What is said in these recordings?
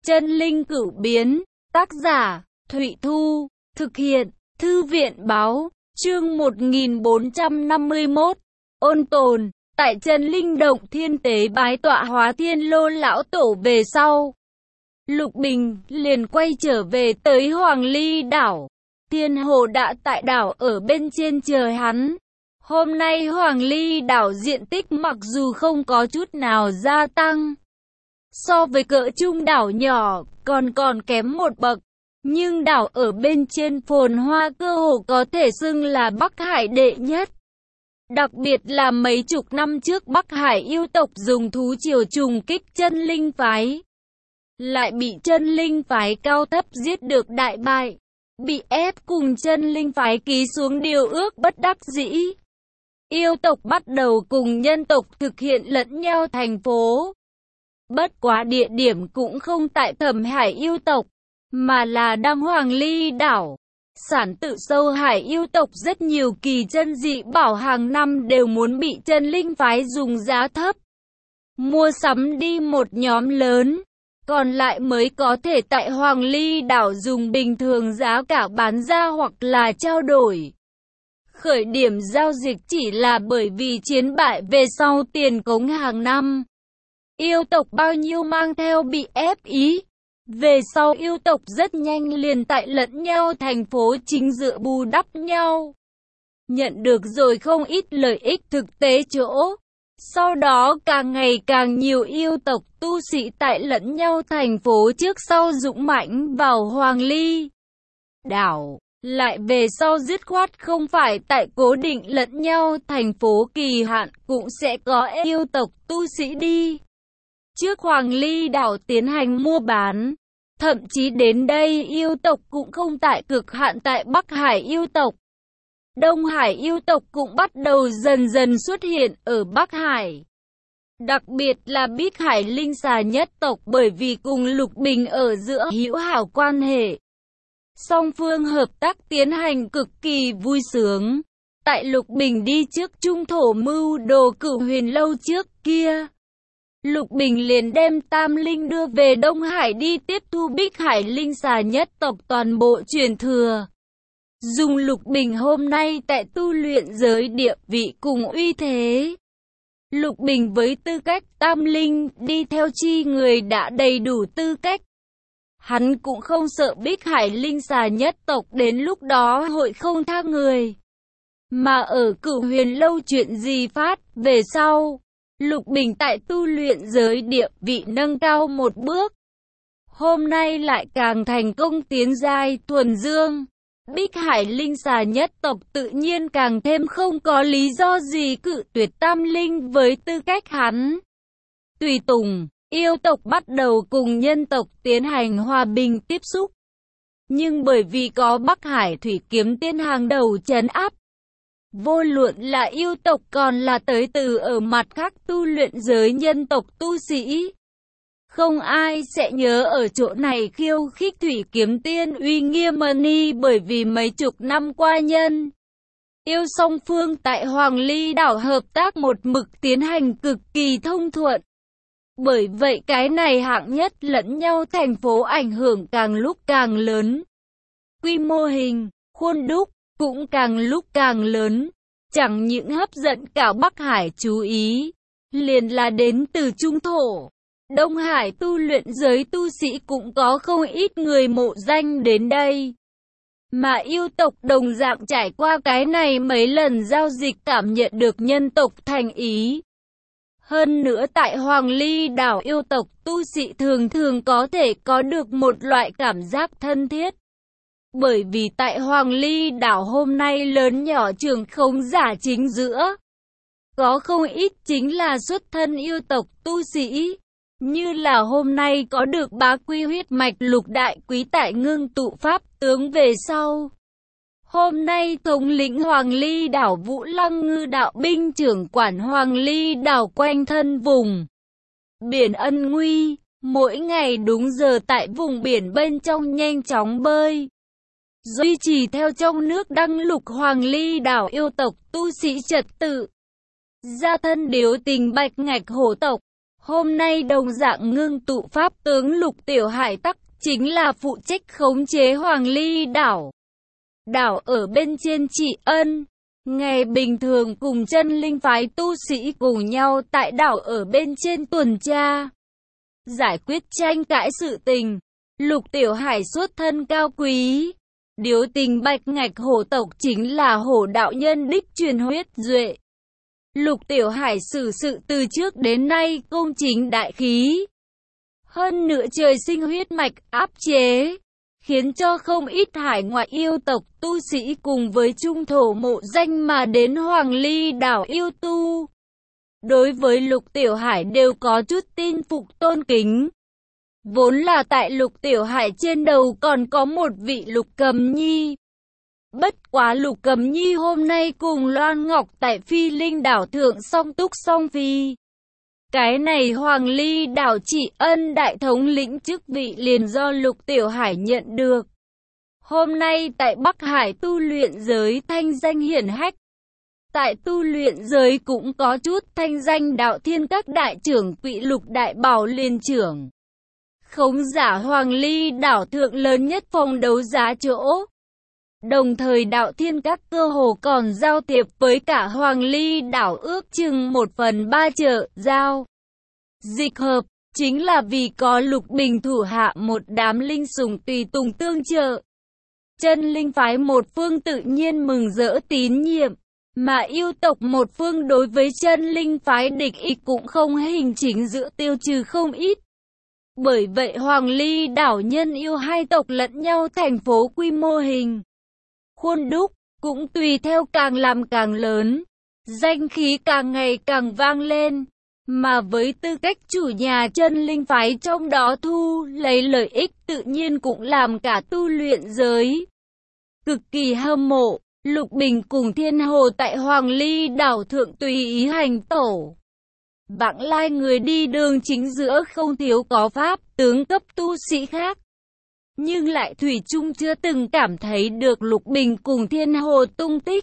Chân linh cửu biến, tác giả, Thụy Thu, thực hiện, Thư viện báo, chương 1451, ôn tồn, tại chân linh động thiên tế bái tọa hóa thiên lô lão tổ về sau. Lục Bình liền quay trở về tới Hoàng Ly đảo. Thiên Hồ đã tại đảo ở bên trên chờ hắn. Hôm nay Hoàng Ly đảo diện tích mặc dù không có chút nào gia tăng so với cỡ trung đảo nhỏ, còn kém một bậc. Nhưng đảo ở bên trên phồn hoa cơ hồ có thể xưng là Bắc Hải đệ nhất. Đặc biệt là mấy chục năm trước Bắc Hải yêu tộc dùng thú triều trùng kích chân linh phái, lại bị chân linh phái cao thấp giết được đại bại, bị ép cùng chân linh phái ký xuống điều ước bất đắc dĩ. Yêu tộc bắt đầu cùng nhân tộc thực hiện lẫn nhau thành phố. Bất quá địa điểm cũng không tại Thẩm Hải yêu tộc, mà là Đăng Hoàng Ly đảo. Sản tự sâu hải yêu tộc rất nhiều kỳ chân dị bảo hàng năm đều muốn bị chân linh phái dùng giá thấp mua sắm đi một nhóm lớn, còn lại mới có thể tại Hoàng Ly đảo dùng bình thường giá cả bán ra hoặc là trao đổi. Khởi điểm giao dịch chỉ là bởi vì chiến bại về sau tiền cống hàng năm. Yêu tộc bao nhiêu mang theo bị ép ý. Về sau yêu tộc rất nhanh liền tại lẫn nhau thành phố chính dựa bù đắp nhau. Nhận được rồi không ít lợi ích thực tế chỗ. Sau đó càng ngày càng nhiều yêu tộc tu sĩ tại lẫn nhau thành phố trước sau dũng mãnh vào Hoàng Ly đảo. Lại về sau dứt khoát không phải tại cố định lẫn nhau thành phố kỳ hạn cũng sẽ có yêu tộc tu sĩ đi trước Hoàng Ly đảo tiến hành mua bán. Thậm chí đến đây yêu tộc cũng không tại cực hạn tại Bắc Hải yêu tộc. Đông Hải yêu tộc cũng bắt đầu dần dần xuất hiện ở Bắc Hải. Đặc biệt là Bích Hải linh xà nhất tộc bởi vì cùng Lục Bình ở giữa hữu hảo quan hệ. Song phương hợp tác tiến hành cực kỳ vui sướng. Tại Lục Bình đi trước trung thổ mưu đồ Cửu Huyền lâu trước kia, Lục Bình liền đem Tam Linh đưa về Đông Hải đi tiếp thu Bích Hải linh xà nhất tộc toàn bộ truyền thừa. Dùng Lục Bình hôm nay tại tu luyện giới địa vị cùng uy thế, Lục Bình với tư cách Tam Linh đi theo chi người đã đầy đủ tư cách. Hắn cũng không sợ Bích Hải linh xà nhất tộc đến lúc đó hội không tha người. Mà ở Cửu Huyền lâu chuyện gì phát về sau, Lục Bình tại tu luyện giới địa vị nâng cao một bước. Hôm nay lại càng thành công tiến giai thuần dương. Bích Hải linh xà nhất tộc tự nhiên càng thêm không có lý do gì cự tuyệt Tam Linh với tư cách hắn tùy tùng. Yêu tộc bắt đầu cùng nhân tộc tiến hành hòa bình tiếp xúc. Nhưng bởi vì có Bắc Hải thủy kiếm tiên hàng đầu trấn áp, vô luận là yêu tộc còn là tới từ ở mặt khác tu luyện giới nhân tộc tu sĩ, không ai sẽ nhớ ở chỗ này khiêu khích thủy kiếm tiên uy nghiêm ni, bởi vì mấy chục năm qua nhân yêu song phương tại Hoàng Ly đảo hợp tác một mực tiến hành cực kỳ thông thuận. Bởi vậy cái này hạng nhất lẫn nhau thành phố ảnh hưởng càng lúc càng lớn. Quy mô hình, khuôn đúc cũng càng lúc càng lớn. Chẳng những hấp dẫn cả Bắc Hải chú ý, liền là đến từ Trung Thổ. Đông Hải tu luyện giới tu sĩ cũng có không ít người mộ danh đến đây. Mà yêu tộc đồng dạng trải qua cái này mấy lần giao dịch cảm nhận được nhân tộc thành ý. Hơn nữa tại Hoàng Ly đảo yêu tộc tu sĩ thường thường có thể có được một loại cảm giác thân thiết. Bởi vì tại Hoàng Ly đảo hôm nay lớn nhỏ trường không giả chính giữa, có không ít chính là xuất thân yêu tộc tu sĩ. Như là hôm nay có được bá quy huyết mạch lục đại quý tại ngưng tụ pháp tướng về sau. Hôm nay thống lĩnh Hoàng Ly đảo Vũ Lăng Ngư đạo binh trưởng quản Hoàng Ly đảo quanh thân vùng biển Ân Nguy, mỗi ngày đúng giờ tại vùng biển bên trong nhanh chóng bơi. Duy trì theo trong nước đăng lục Hoàng Ly đảo yêu tộc tu sĩ trật tự. Gia thân điếu tình bạch ngạch hổ tộc. Hôm nay đồng dạng ngưng tụ pháp tướng Lục Tiểu Hải tắc chính là phụ trách khống chế Hoàng Ly đảo. Đảo ở bên trên Trị Ân, ngày bình thường cùng chân linh phái tu sĩ cùng nhau tại đảo ở bên trên tuần tra, giải quyết tranh cãi sự tình. Lục Tiểu Hải xuất thân cao quý, điếu tình bạch ngạch hổ tộc chính là hổ đạo nhân đích truyền huyết duệ. Lục Tiểu Hải xử sự từ trước đến nay công chính đại khí, hơn nữa trời sinh huyết mạch áp chế, khiến cho không ít hải ngoại yêu tộc tu sĩ cùng với trung thổ mộ danh mà đến Hoàng Ly đảo yêu tu. Đối với Lục Tiểu Hải đều có chút tin phục tôn kính. Vốn là tại Lục Tiểu Hải trên đầu còn có một vị Lục Cầm Nhi. Bất quá Lục Cầm Nhi hôm nay cùng Loan Ngọc tại Phi Linh đảo thượng song túc song phi. Cái này Hoàng Ly đảo Trị Ân đại thống lĩnh chức vị liền do Lục Tiểu Hải nhận được. Hôm nay tại Bắc Hải tu luyện giới thanh danh hiển hách. Tại tu luyện giới cũng có chút thanh danh đạo thiên các đại trưởng quỹ Lục Đại Bảo liên trưởng. Khống giả Hoàng Ly đảo thượng lớn nhất phòng đấu giá chỗ. Đồng thời đạo thiên các cơ hồ còn giao thiệp với cả Hoàng Ly đảo ước chừng 1/3 chợ giao. Dịch hợp, chính là vì có Lục Bình thủ hạ một đám linh sủng tùy tùng tương trợ. Chân linh phái một phương tự nhiên mừng rỡ tín nhiệm, mà yêu tộc một phương đối với chân linh phái địch ý cũng không hình chính giữa tiêu trừ không ít. Bởi vậy Hoàng Ly đảo nhân yêu hai tộc lẫn nhau thành phố quy mô hình khuôn đúc, cũng tùy theo càng làm càng lớn, danh khí càng ngày càng vang lên, mà với tư cách chủ nhà chân linh phái trong đó thu lấy lợi ích tự nhiên cũng làm cả tu luyện giới cực kỳ hâm mộ. Lục Bình cùng Thiên Hồ tại Hoàng Ly đảo thượng tùy ý hành tổ. Vãng lai người đi đường chính giữa không thiếu có pháp tướng cấp tu sĩ khác. Nhưng lại thủy chung chưa từng cảm thấy được Lục Bình cùng Thiên Hồ tung tích.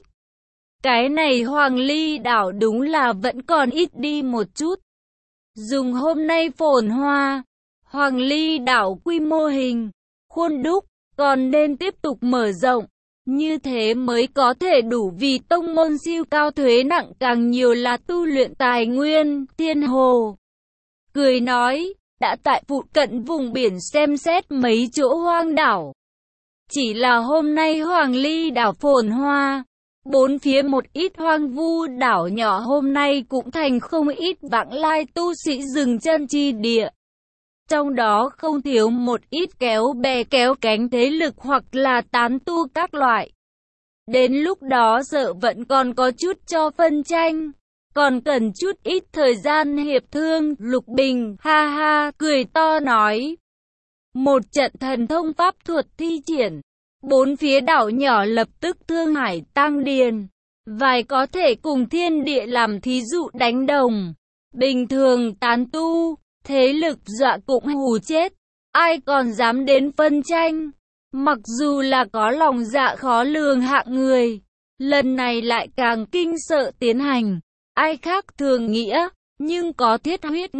Cái này Hoàng Ly đảo đúng là vẫn còn ít đi một chút. Dùng hôm nay phồn hoa, Hoàng Ly đảo quy mô hình khuôn đúc, còn nên tiếp tục mở rộng. Như thế mới có thể đủ vì tông môn siêu cao thuế nặng càng nhiều là tu luyện tài nguyên. Thiên Hồ cười nói, đã tại phụ cận vùng biển xem xét mấy chỗ hoang đảo. Chỉ là hôm nay Hoàng Ly đảo phồn hoa, bốn phía một ít hoang vu đảo nhỏ hôm nay cũng thành không ít vãng lai tu sĩ dừng chân chi địa. Trong đó không thiếu một ít kéo bè kéo cánh thế lực hoặc là tán tu các loại. Đến lúc đó sợ vẫn còn có chút cho phân tranh, còn cần chút ít thời gian hiệp thương. Lục Bình ha ha cười to nói. Một trận thần thông pháp thuật thi triển, bốn phía đảo nhỏ lập tức thương hải tăng điền, vài có thể cùng thiên địa làm thí dụ đánh đồng. Bình thường tán tu, thế lực dọa cũng hù chết, ai còn dám đến phân tranh. Mặc dù là có lòng dạ khó lường hạng người, lần này lại càng kinh sợ tiến hành. Ai khác thường nghĩa, nhưng có thiết huyết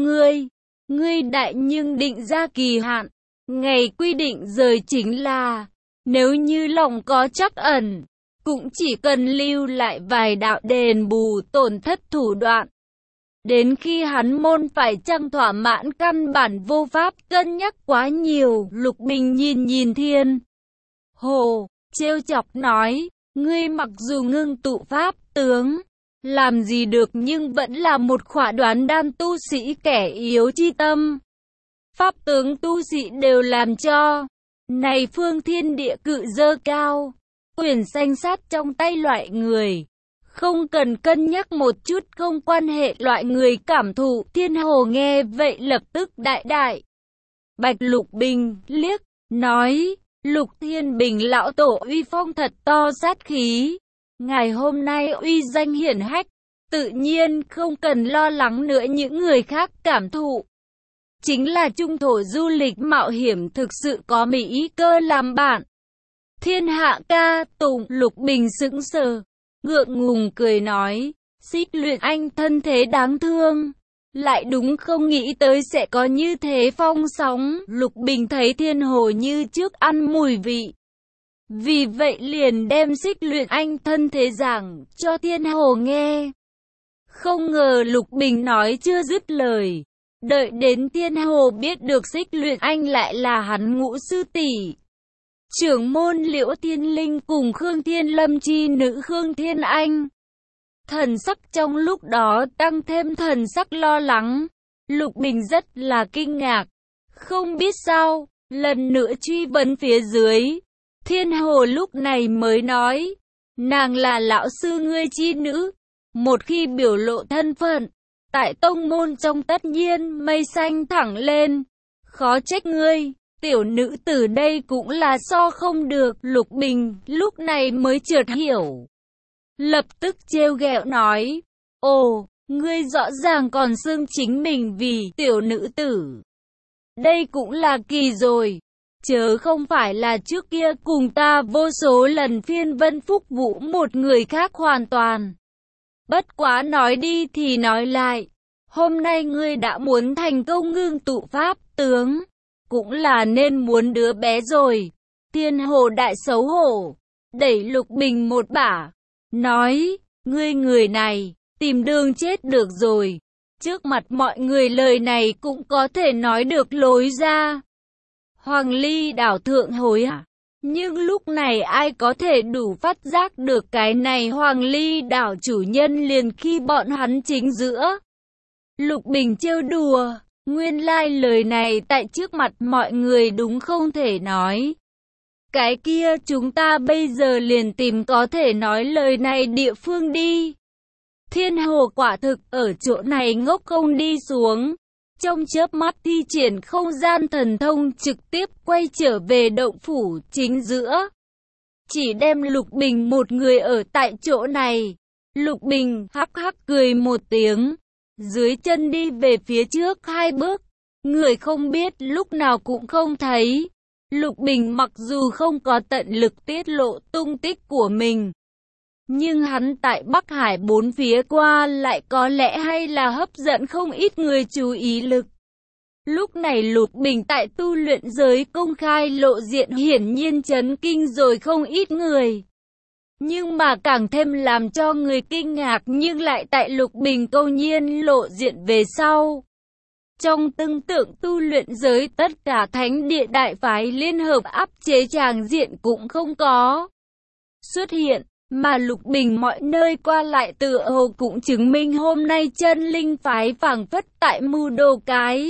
ngươi đại nhưng định ra kỳ hạn. Ngày quy định rời chính là, nếu như lòng có trắc ẩn, cũng chỉ cần lưu lại vài đạo đền bù tổn thất thủ đoạn. Đến khi hắn môn phải chăng thỏa mãn căn bản vô pháp cân nhắc quá nhiều. Lục Bình nhìn Thiên Hồ, trêu chọc nói, ngươi mặc dù ngưng tụ pháp tướng, làm gì được nhưng vẫn là một khỏa đoán đan tu sĩ kẻ yếu chi tâm. Pháp tướng tu sĩ đều làm cho, này phương thiên địa cự dơ cao, quyền sanh sát trong tay loại người. Không cần cân nhắc một chút không quan hệ loại người cảm thụ. Thiên Hồ nghe vậy lập tức đại. Bạch Lục Bình liếc, nói, Lục Thiên Bình lão tổ uy phong thật to sát khí. Ngày hôm nay uy danh hiển hách, tự nhiên không cần lo lắng nữa những người khác cảm thụ. Chính là trung thổ du lịch mạo hiểm thực sự có mỹ cơ làm bạn. Thiên hạ ca tụng. Lục Bình sững sờ, ngượng ngùng cười nói, Xích Luyện Anh thân thế đáng thương, lại đúng không nghĩ tới sẽ có như thế phong sóng. Lục Bình thấy Thiên Hồ như trước ăn mùi vị. Vì vậy liền đem Xích Luyện Anh thân thế giảng cho Thiên Hồ nghe. Không ngờ Lục Bình nói chưa dứt lời. Đợi đến Thiên Hồ biết được Xích Luyện Anh lại là hắn Ngũ sư tỷ, trưởng môn Liễu Thiên Linh cùng Khương Thiên Lâm chi nữ Khương Thiên Anh. Thần sắc trong lúc đó tăng thêm thần sắc lo lắng. Lục Bình rất là kinh ngạc. Không biết sao, lần nữa truy vấn phía dưới. Thiên Hồ lúc này mới nói, nàng là lão sư ngươi chi nữ. Một khi biểu lộ thân phận, tại tông môn trong tất nhiên mây xanh thẳng lên. Khó trách ngươi, tiểu nữ từ đây cũng là so không được. Lục Bình lúc này mới chợt hiểu. Lập tức trêu ghẹo nói, ồ, ngươi rõ ràng còn xưng chính mình vì tiểu nữ tử. Đây cũng là kỳ rồi. Chớ không phải là trước kia cùng ta vô số lần phiên vân phúc vũ một người khác hoàn toàn. Bất quá nói đi thì nói lại, hôm nay ngươi đã muốn thành công ngưng tụ pháp tướng, cũng là nên muốn đứa bé rồi. Thiên Hồ đại xấu hổ, đẩy Lục Bình một bả, nói, ngươi người này, tìm đường chết được rồi. Trước mặt mọi người lời này cũng có thể nói được lối ra. Hoàng Ly đảo thượng hối hả? Nhưng lúc này ai có thể đủ phát giác được cái này Hoàng Ly đảo chủ nhân liền khi bọn hắn chính giữa. Lục Bình trêu đùa, nguyên lai lời này tại trước mặt mọi người đúng không thể nói. Cái kia chúng ta bây giờ liền tìm có thể nói lời này địa phương đi. Thiên Hồ quả thực ở chỗ này ngốc không đi xuống. Trong chớp mắt thi triển không gian thần thông trực tiếp quay trở về động phủ chính giữa. Chỉ đem Lục Bình một người ở tại chỗ này. Lục Bình hắc hắc cười một tiếng. Dưới chân đi về phía trước 2 bước. Người không biết lúc nào cũng không thấy. Lục Bình mặc dù không có tận lực tiết lộ tung tích của mình, nhưng hắn tại Bắc Hải 4 phía qua lại có lẽ hay là hấp dẫn không ít người chú ý lực. Lúc này Lục Bình tại tu luyện giới công khai lộ diện hiển nhiên chấn kinh rồi không ít người. Nhưng mà càng thêm làm cho người kinh ngạc nhưng lại tại Lục Bình câu nhiên lộ diện về sau. Trong tương tượng tu luyện giới tất cả thánh địa đại phái liên hợp áp chế tràng diện cũng không có xuất hiện. Mà Lục Bình mọi nơi qua lại tựa hồ cũng chứng minh hôm nay chân linh phái phảng phất tại mưu đồ cái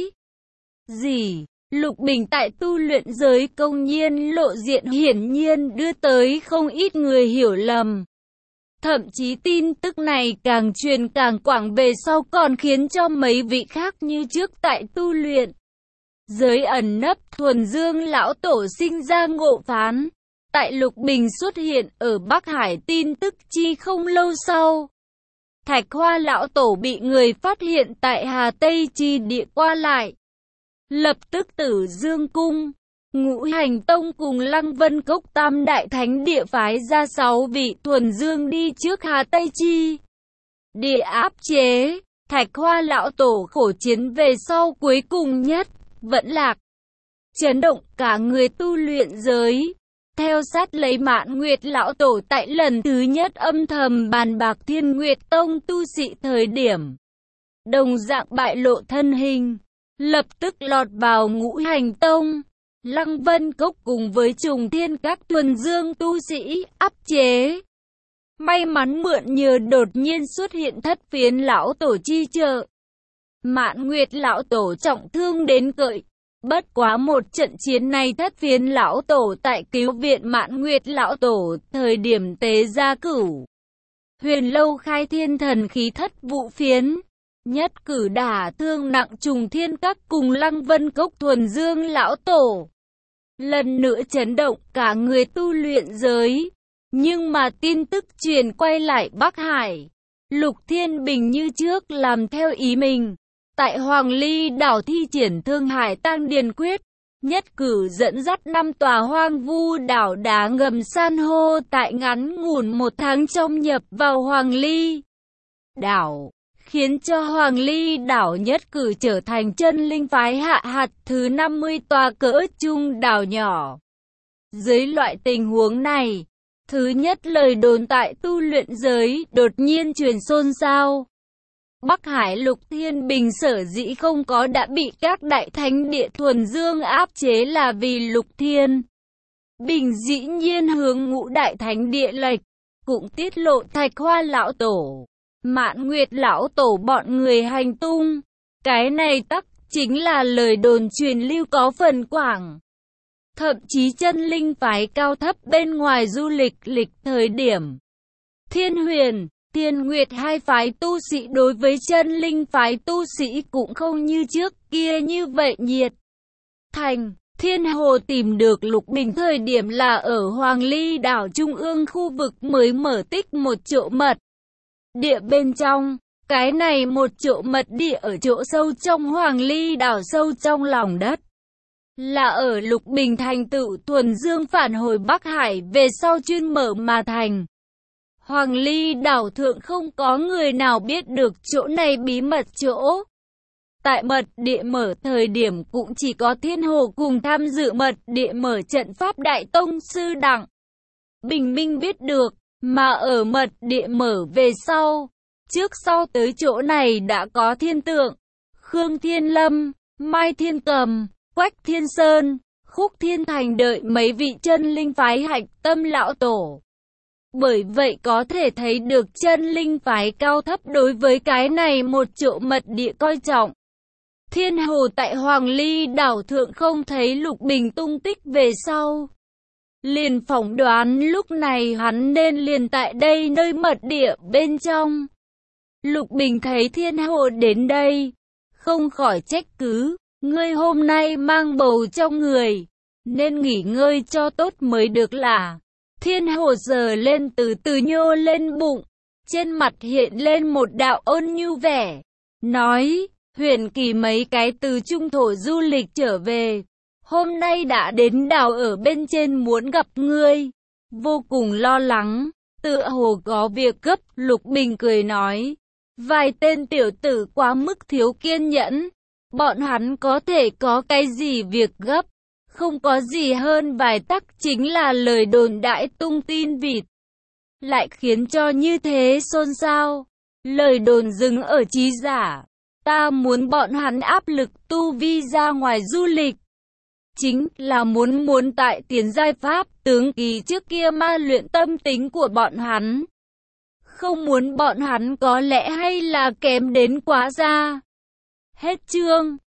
gì. Lục Bình tại tu luyện giới công nhiên lộ diện hiển nhiên đưa tới không ít người hiểu lầm. Thậm chí tin tức này càng truyền càng quảng về sau còn khiến cho mấy vị khác như trước tại tu luyện giới ẩn nấp thuần dương lão tổ sinh ra ngộ phán. Tại Lục Bình xuất hiện ở Bắc Hải tin tức chi không lâu sau. Thạch Hoa lão tổ bị người phát hiện tại Hà Tây chi địa qua lại. Lập tức Tử Dương cung, Ngũ Hành tông cùng Lăng Vân cốc tam đại thánh địa phái ra 6 vị thuần dương đi trước Hà Tây chi địa áp chế. Thạch Hoa lão tổ khổ chiến về sau cuối cùng nhất vẫn lạc, chấn động cả người tu luyện giới. Theo sát lấy Mạn Nguyệt lão tổ tại lần thứ nhất âm thầm bàn bạc Thiên Nguyệt tông tu sĩ thời điểm, đồng dạng bại lộ thân hình, lập tức lọt vào Ngũ Hành tông, Lăng Vân cốc cùng với Trùng Thiên các thuần dương tu sĩ áp chế. May mắn mượn nhờ đột nhiên xuất hiện Thất Phiến lão tổ chi trợ, Mạn Nguyệt lão tổ trọng thương đến cợi. Bất quá một trận chiến này Thất Phiến lão tổ tại cứu viện Mạn Nguyệt lão tổ thời điểm tế gia Cửu Huyền lâu khai thiên thần khí thất vụ phiến, nhất cử đả thương nặng Trùng Thiên các cùng Lăng Vân cốc thuần dương lão tổ. Lần nữa chấn động cả người tu luyện giới. Nhưng mà tin tức truyền quay lại Bắc Hải, Lục Thiên Bình như trước làm theo ý mình. Tại Hoàng Ly đảo thi triển Thương Hải Tang Điền Quyết, nhất cử dẫn dắt 5 tòa hoang vu đảo đá ngầm san hô tại ngắn ngủn 1 tháng trong nhập vào Hoàng Ly đảo. khiến cho Hoàng Ly đảo nhất cử trở thành chân linh phái hạ hạt thứ 50 tòa cỡ trung đảo nhỏ. Dưới loại tình huống này, thứ nhất lời đồn tại tu luyện giới đột nhiên truyền xôn xao. Bắc Hải Lục Thiên Bình sở dĩ không có đã bị các đại thánh địa thuần dương áp chế là vì Lục Thiên Bình dĩ nhiên hướng Ngũ đại thánh địa lệch, cũng tiết lộ Thạch Hoa lão tổ, Mạn Nguyệt lão tổ bọn người hành tung. Cái này tắc chính là lời đồn truyền lưu có phần quảng. Thậm chí chân linh phái cao thấp bên ngoài du lịch thời điểm Thiên Huyền, Thiên Nguyệt hai phái tu sĩ đối với chân linh phái tu sĩ cũng không như trước kia như vậy nhiệt thành. Thiên Hồ tìm được Lục Bình thời điểm là ở Hoàng Ly đảo trung ương khu vực mới mở tích một chỗ mật địa bên trong. Cái này một chỗ mật địa ở chỗ sâu trong Hoàng Ly đảo sâu trong lòng đất, là ở Lục Bình thành tựu thuần dương phản hồi Bắc Hải về sau chuyên mở mà thành. Hoàng Ly đảo thượng không có người nào biết được chỗ này bí mật chỗ. Tại mật địa mở thời điểm cũng chỉ có Thiên Hồ cùng tham dự mật địa mở trận pháp Đại Tông Sư Đặng Bình Minh biết được, mà ở mật địa mở về sau, trước sau tới chỗ này đã có Thiên Tượng, Khương Thiên Lâm, Mai Thiên Cầm, Quách Thiên Sơn, Khúc Thiên Thành đợi mấy vị chân linh phái hạch tâm lão tổ. Bởi vậy có thể thấy được chân linh phái cao thấp đối với cái này một chỗ mật địa coi trọng. Thiên Hồ tại Hoàng Ly đảo thượng không thấy Lục Bình tung tích về sau, liền phỏng đoán lúc này hắn nên liền tại đây nơi mật địa bên trong. Lục Bình thấy Thiên Hồ đến đây, không khỏi trách cứ, ngươi hôm nay mang bầu trong người, nên nghỉ ngơi cho tốt mới được là. Thiên Hồ giơ lên từ từ nhô lên bụng, trên mặt hiện lên một đạo ôn nhu vẻ, nói, Huyền Kỳ mấy cái từ trung thổ du lịch trở về, hôm nay đã đến đảo ở bên trên muốn gặp ngươi, vô cùng lo lắng, tựa hồ có việc gấp. Lục Bình cười nói, vài tên tiểu tử quá mức thiếu kiên nhẫn, bọn hắn có thể có cái gì việc gấp, không có gì hơn vài tắc chính là lời đồn đại tung tin vịt, lại khiến cho như thế xôn xao. Lời đồn dừng ở trí giả, ta muốn bọn hắn áp lực tu vi ra ngoài du lịch, chính là muốn tại tiền giai pháp tướng kỳ trước kia ma luyện tâm tính của bọn hắn, không muốn bọn hắn có lẽ hay là kém đến quá ra. Hết chương.